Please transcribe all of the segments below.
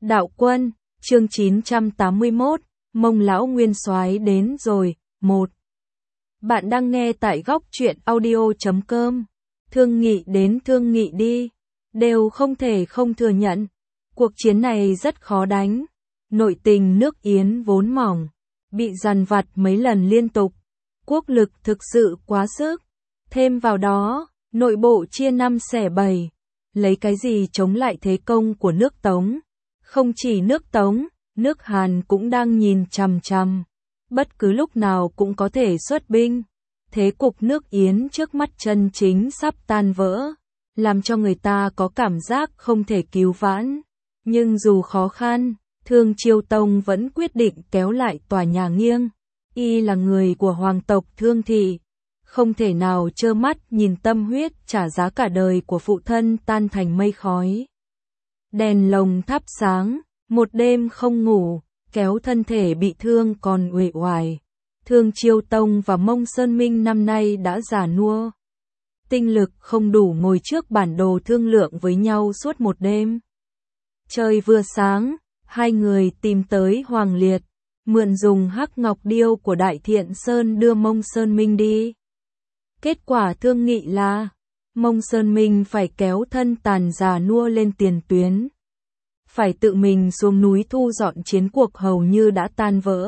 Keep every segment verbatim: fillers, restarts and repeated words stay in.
Đạo Quân, chương chín trăm tám mươi mốt, Mông lão nguyên soái đến rồi. một. Bạn đang nghe tại góc truyện audio chấm com. Thương nghị đến thương nghị đi, đều không thể không thừa nhận. Cuộc chiến này rất khó đánh. Nội tình nước Yến vốn mỏng, bị dằn vặt mấy lần liên tục. Quốc lực thực sự quá sức. Thêm vào đó, nội bộ chia năm xẻ bảy. Lấy cái gì chống lại thế công của nước Tống? Không chỉ nước Tống, nước Hàn cũng đang nhìn chằm chằm. Bất cứ lúc nào cũng có thể xuất binh. Thế cục nước Yến trước mắt chân chính sắp tan vỡ, làm cho người ta có cảm giác không thể cứu vãn. Nhưng dù khó khăn, Thương Chiêu Tông vẫn quyết định kéo lại tòa nhà nghiêng. Y là người của hoàng tộc Thương Thị, không thể nào trơ mắt nhìn tâm huyết trả giá cả đời của phụ thân tan thành mây khói. Đèn lồng thắp sáng, một đêm không ngủ, kéo thân thể bị thương còn uể oải. Thương Chiêu Tông và Mông Sơn Minh năm nay đã già nua. Tinh lực không đủ ngồi trước bản đồ thương lượng với nhau suốt một đêm. Trời vừa sáng, hai người tìm tới Hoàng Liệt, mượn dùng hắc ngọc điêu của Đại Thiện Sơn đưa Mông Sơn Minh đi. Kết quả thương nghị là, Mông Sơn Minh phải kéo thân tàn già nua lên tiền tuyến. Phải tự mình xuống núi thu dọn chiến cuộc hầu như đã tan vỡ.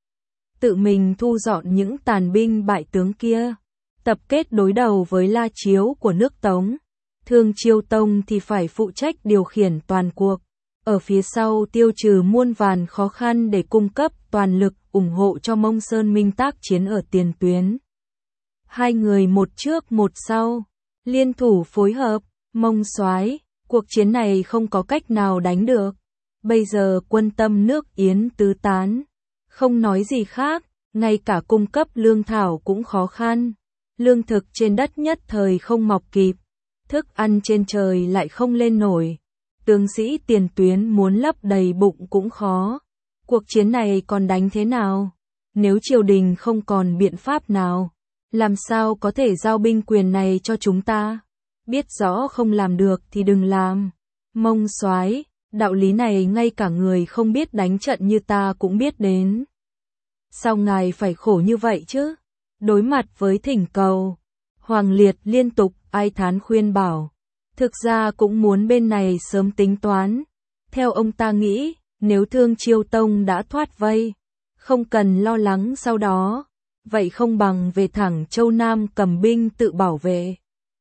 Tự mình thu dọn những tàn binh bại tướng kia. Tập kết đối đầu với La Chiếu của nước Tống. Thương Chiêu Tông thì phải phụ trách điều khiển toàn cuộc. Ở phía sau tiêu trừ muôn vàn khó khăn để cung cấp toàn lực ủng hộ cho Mông Sơn Minh tác chiến ở tiền tuyến. Hai người một trước một sau, liên thủ phối hợp, Mông soái, cuộc chiến này không có cách nào đánh được. Bây giờ quân tâm nước Yến tứ tán, không nói gì khác, ngay cả cung cấp lương thảo cũng khó khăn. Lương thực trên đất nhất thời không mọc kịp, thức ăn trên trời lại không lên nổi. Tướng sĩ tiền tuyến muốn lấp đầy bụng cũng khó. Cuộc chiến này còn đánh thế nào? Nếu triều đình không còn biện pháp nào, làm sao có thể giao binh quyền này cho chúng ta? Biết rõ không làm được thì đừng làm. Mông soái, đạo lý này ngay cả người không biết đánh trận như ta cũng biết đến. Sao ngài phải khổ như vậy chứ? Đối mặt với thỉnh cầu, Hoàng Liệt liên tục ai thán khuyên bảo. Thực ra cũng muốn bên này sớm tính toán. Theo ông ta nghĩ, nếu Thương Chiêu Tông đã thoát vây, không cần lo lắng sau đó. Vậy không bằng về thẳng Châu Nam cầm binh tự bảo vệ.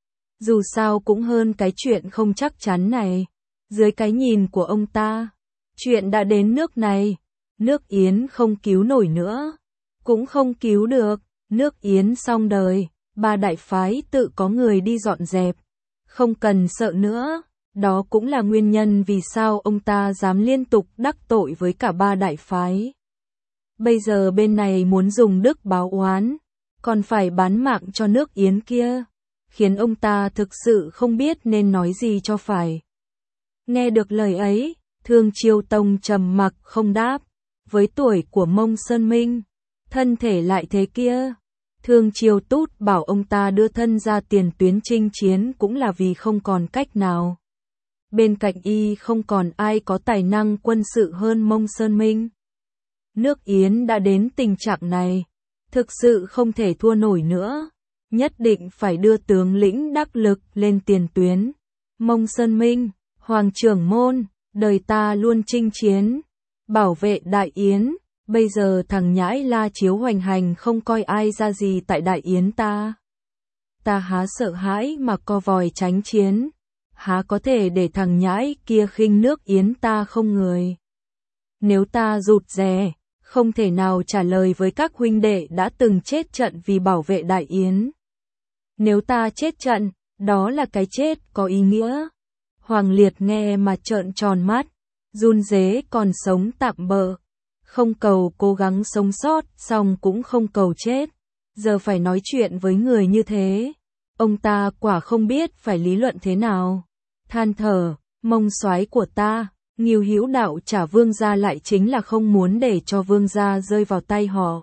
Dù sao cũng hơn cái chuyện không chắc chắn này. Dưới cái nhìn của ông ta, chuyện đã đến nước này, nước Yến không cứu nổi nữa, cũng không cứu được, nước Yến xong đời, ba đại phái tự có người đi dọn dẹp, không cần sợ nữa. Đó cũng là nguyên nhân vì sao ông ta dám liên tục đắc tội với cả ba đại phái. Bây giờ bên này muốn dùng đức báo oán, còn phải bán mạng cho nước Yến kia, khiến ông ta thực sự không biết nên nói gì cho phải. Nghe được lời ấy, Thương Chiêu Tông trầm mặc không đáp. Với tuổi của Mông Sơn Minh, thân thể lại thế kia, Thương Chiêu Tút bảo ông ta đưa thân ra tiền tuyến chinh chiến cũng là vì không còn cách nào. Bên cạnh y không còn ai có tài năng quân sự hơn Mông Sơn Minh. Nước Yến đã đến tình trạng này, thực sự không thể thua nổi nữa, nhất định phải đưa tướng lĩnh đắc lực lên tiền tuyến. Mông Sơn Minh, Hoàng trưởng môn, đời ta luôn chinh chiến, bảo vệ Đại Yến, bây giờ thằng nhãi La Chiếu hoành hành không coi ai ra gì tại Đại Yến ta. Ta há sợ hãi mà co vòi tránh chiến, há có thể để thằng nhãi kia khinh nước Yến ta không người. Nếu ta rụt rè, không thể nào trả lời với các huynh đệ đã từng chết trận vì bảo vệ Đại Yến. Nếu ta chết trận, đó là cái chết có ý nghĩa. Hoàng Liệt nghe mà trợn tròn mắt, run rế còn sống tạm bợ. Không cầu cố gắng sống sót, xong cũng không cầu chết. Giờ phải nói chuyện với người như thế, ông ta quả không biết phải lý luận thế nào. Than thở, Mông soái của ta, Ngưu Hữu Đạo trả vương gia lại chính là không muốn để cho vương gia rơi vào tay họ.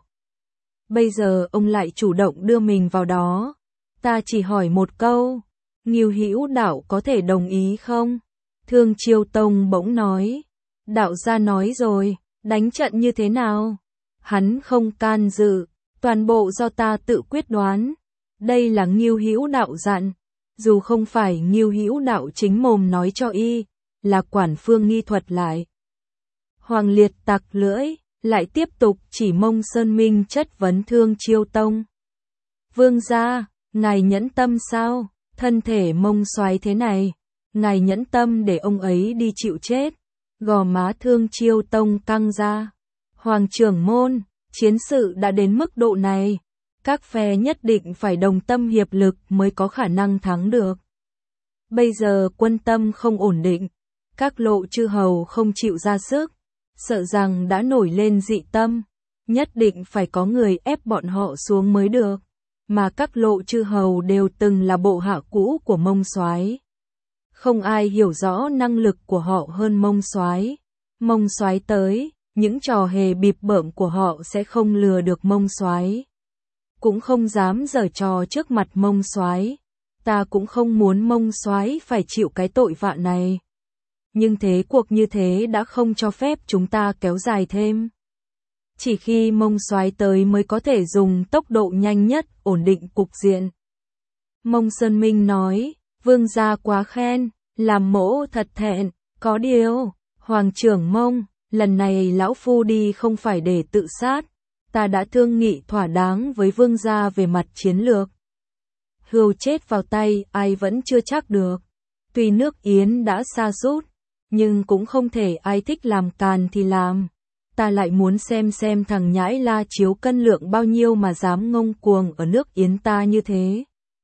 Bây giờ ông lại chủ động đưa mình vào đó. Ta chỉ hỏi một câu, Ngưu Hữu Đạo có thể đồng ý không? Thương Chiêu Tông bỗng nói. Đạo gia nói rồi, đánh trận như thế nào? Hắn không can dự, toàn bộ do ta tự quyết đoán. Đây là Ngưu Hữu Đạo dặn, dù không phải Ngưu Hữu Đạo chính mồm nói cho y, là Quản Phương Nghi thuật lại. Hoàng Liệt tặc lưỡi, lại tiếp tục chỉ Mông Sơn Minh chất vấn Thương Chiêu Tông. Vương gia, ngài nhẫn tâm sao? Thân thể Mông Soái thế này, ngài nhẫn tâm để ông ấy đi chịu chết. Gò má Thương Chiêu Tông căng ra. Hoàng trưởng môn, chiến sự đã đến mức độ này, các phe nhất định phải đồng tâm hiệp lực mới có khả năng thắng được. Bây giờ quân tâm không ổn định, các lộ chư hầu không chịu ra sức, sợ rằng đã nổi lên dị tâm, nhất định phải có người ép bọn họ xuống mới được, mà các lộ chư hầu đều từng là bộ hạ cũ của Mông Soái. Không ai hiểu rõ năng lực của họ hơn Mông Soái. Mông Soái tới, những trò hề bịp bợm của họ sẽ không lừa được Mông Soái. Cũng không dám giở trò trước mặt Mông Soái. Ta cũng không muốn Mông Soái phải chịu cái tội vạ này. Nhưng thế cuộc như thế đã không cho phép chúng ta kéo dài thêm. Chỉ khi Mông Soái tới mới có thể dùng tốc độ nhanh nhất ổn định cục diện. Mông Sơn Minh nói, vương gia quá khen, làm mỗ thật thẹn, có điều, Hoàng trưởng Mông, lần này lão phu đi không phải để tự sát, ta đã thương nghị thỏa đáng với vương gia về mặt chiến lược. Hươu chết vào tay ai vẫn chưa chắc được, tuy nước Yến đã sa sút, nhưng cũng không thể ai thích làm càn thì làm. Ta lại muốn xem xem thằng nhãi La Chiếu cân lượng bao nhiêu mà dám ngông cuồng ở nước Yến ta như thế.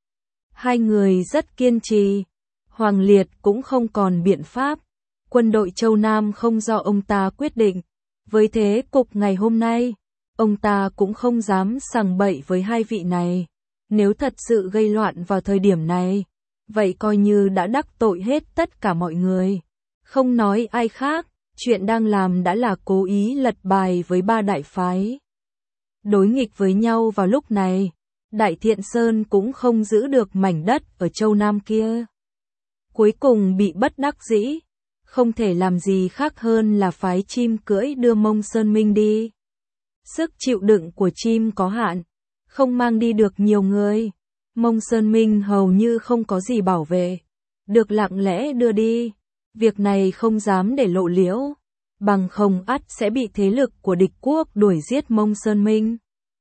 Hai người rất kiên trì, Hoàng Liệt cũng không còn biện pháp, quân đội Châu Nam không do ông ta quyết định, với thế cục ngày hôm nay, ông ta cũng không dám sằng bậy với hai vị này, nếu thật sự gây loạn vào thời điểm này, vậy coi như đã đắc tội hết tất cả mọi người, không nói ai khác, chuyện đang làm đã là cố ý lật bài với ba đại phái. Đối nghịch với nhau vào lúc này, Đại Thiện Sơn cũng không giữ được mảnh đất ở Châu Nam kia. Cuối cùng bị bất đắc dĩ, không thể làm gì khác hơn là phái chim cưỡi đưa Mông Sơn Minh đi. Sức chịu đựng của chim có hạn, không mang đi được nhiều người. Mông Sơn Minh hầu như không có gì bảo vệ, được lặng lẽ đưa đi. Việc này không dám để lộ liễu, bằng không ắt sẽ bị thế lực của địch quốc đuổi giết Mông Sơn Minh.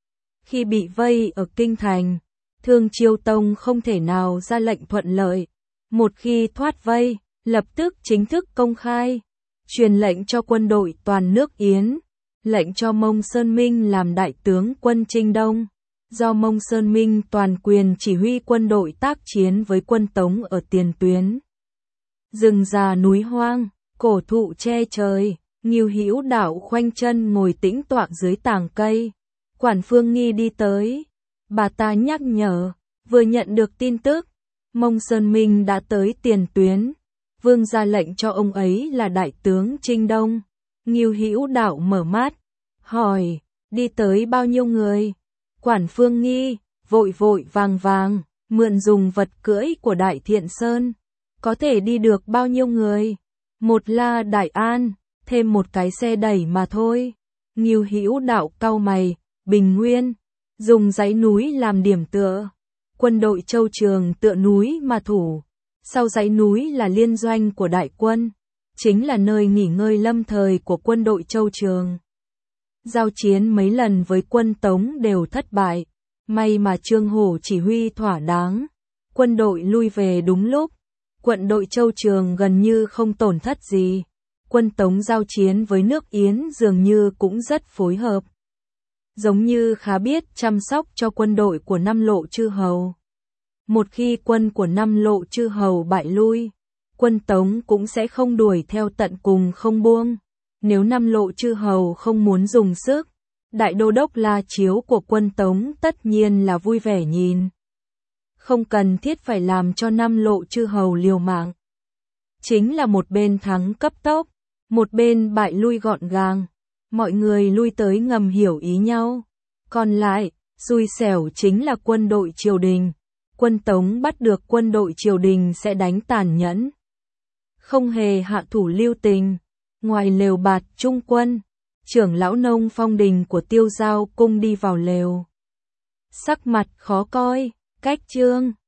Khi bị vây ở kinh thành, Thương Chiêu Tông không thể nào ra lệnh thuận lợi. Một khi thoát vây, lập tức chính thức công khai, truyền lệnh cho quân đội toàn nước Yến, lệnh cho Mông Sơn Minh làm đại tướng quân Trinh Đông, do Mông Sơn Minh toàn quyền chỉ huy quân đội tác chiến với quân Tống ở tiền tuyến. Rừng già núi hoang, cổ thụ che trời, Ngưu Hữu Đạo khoanh chân ngồi tĩnh tọa dưới tàng cây. Quản Phương Nghi đi tới, bà ta nhắc nhở, vừa nhận được tin tức, Mông Sơn Minh đã tới tiền tuyến, vương ra lệnh cho ông ấy là đại tướng Trinh Đông. Ngưu Hữu Đạo mở mắt, hỏi, đi tới bao nhiêu người? Quản Phương Nghi, vội vội vàng vàng, mượn dùng vật cưỡi của Đại Thiện Sơn, có thể đi được bao nhiêu người? Một la Đại An, thêm một cái xe đẩy mà thôi. Ngưu Hữu Đạo cau mày, Bình Nguyên, dùng dãy núi làm điểm tựa. Quân đội Châu Trường tựa núi mà thủ. Sau dãy núi là liên doanh của đại quân, chính là nơi nghỉ ngơi lâm thời của quân đội Châu Trường. Giao chiến mấy lần với quân Tống đều thất bại, may mà Trương Hổ chỉ huy thỏa đáng. Quân đội lui về đúng lúc, quân đội Châu Trường gần như không tổn thất gì. Quân Tống giao chiến với nước Yến dường như cũng rất phối hợp. Giống như khá biết chăm sóc cho quân đội của năm lộ chư hầu. Một khi quân của năm lộ chư hầu bại lui, quân Tống cũng sẽ không đuổi theo tận cùng không buông. Nếu năm lộ chư hầu không muốn dùng sức, đại đô đốc La Chiếu của quân Tống tất nhiên là vui vẻ nhìn. Không cần thiết phải làm cho năm lộ chư hầu liều mạng. Chính là một bên thắng cấp tốc, một bên bại lui gọn gàng. Mọi người lui tới ngầm hiểu ý nhau. Còn lại, xui xẻo chính là quân đội triều đình. Quân Tống bắt được quân đội triều đình sẽ đánh tàn nhẫn, không hề hạ thủ lưu tình. Ngoài lều bạt trung quân, trưởng lão nông phong đình của Tiêu Giao cung đi vào lều. Sắc mặt khó coi, cách trương.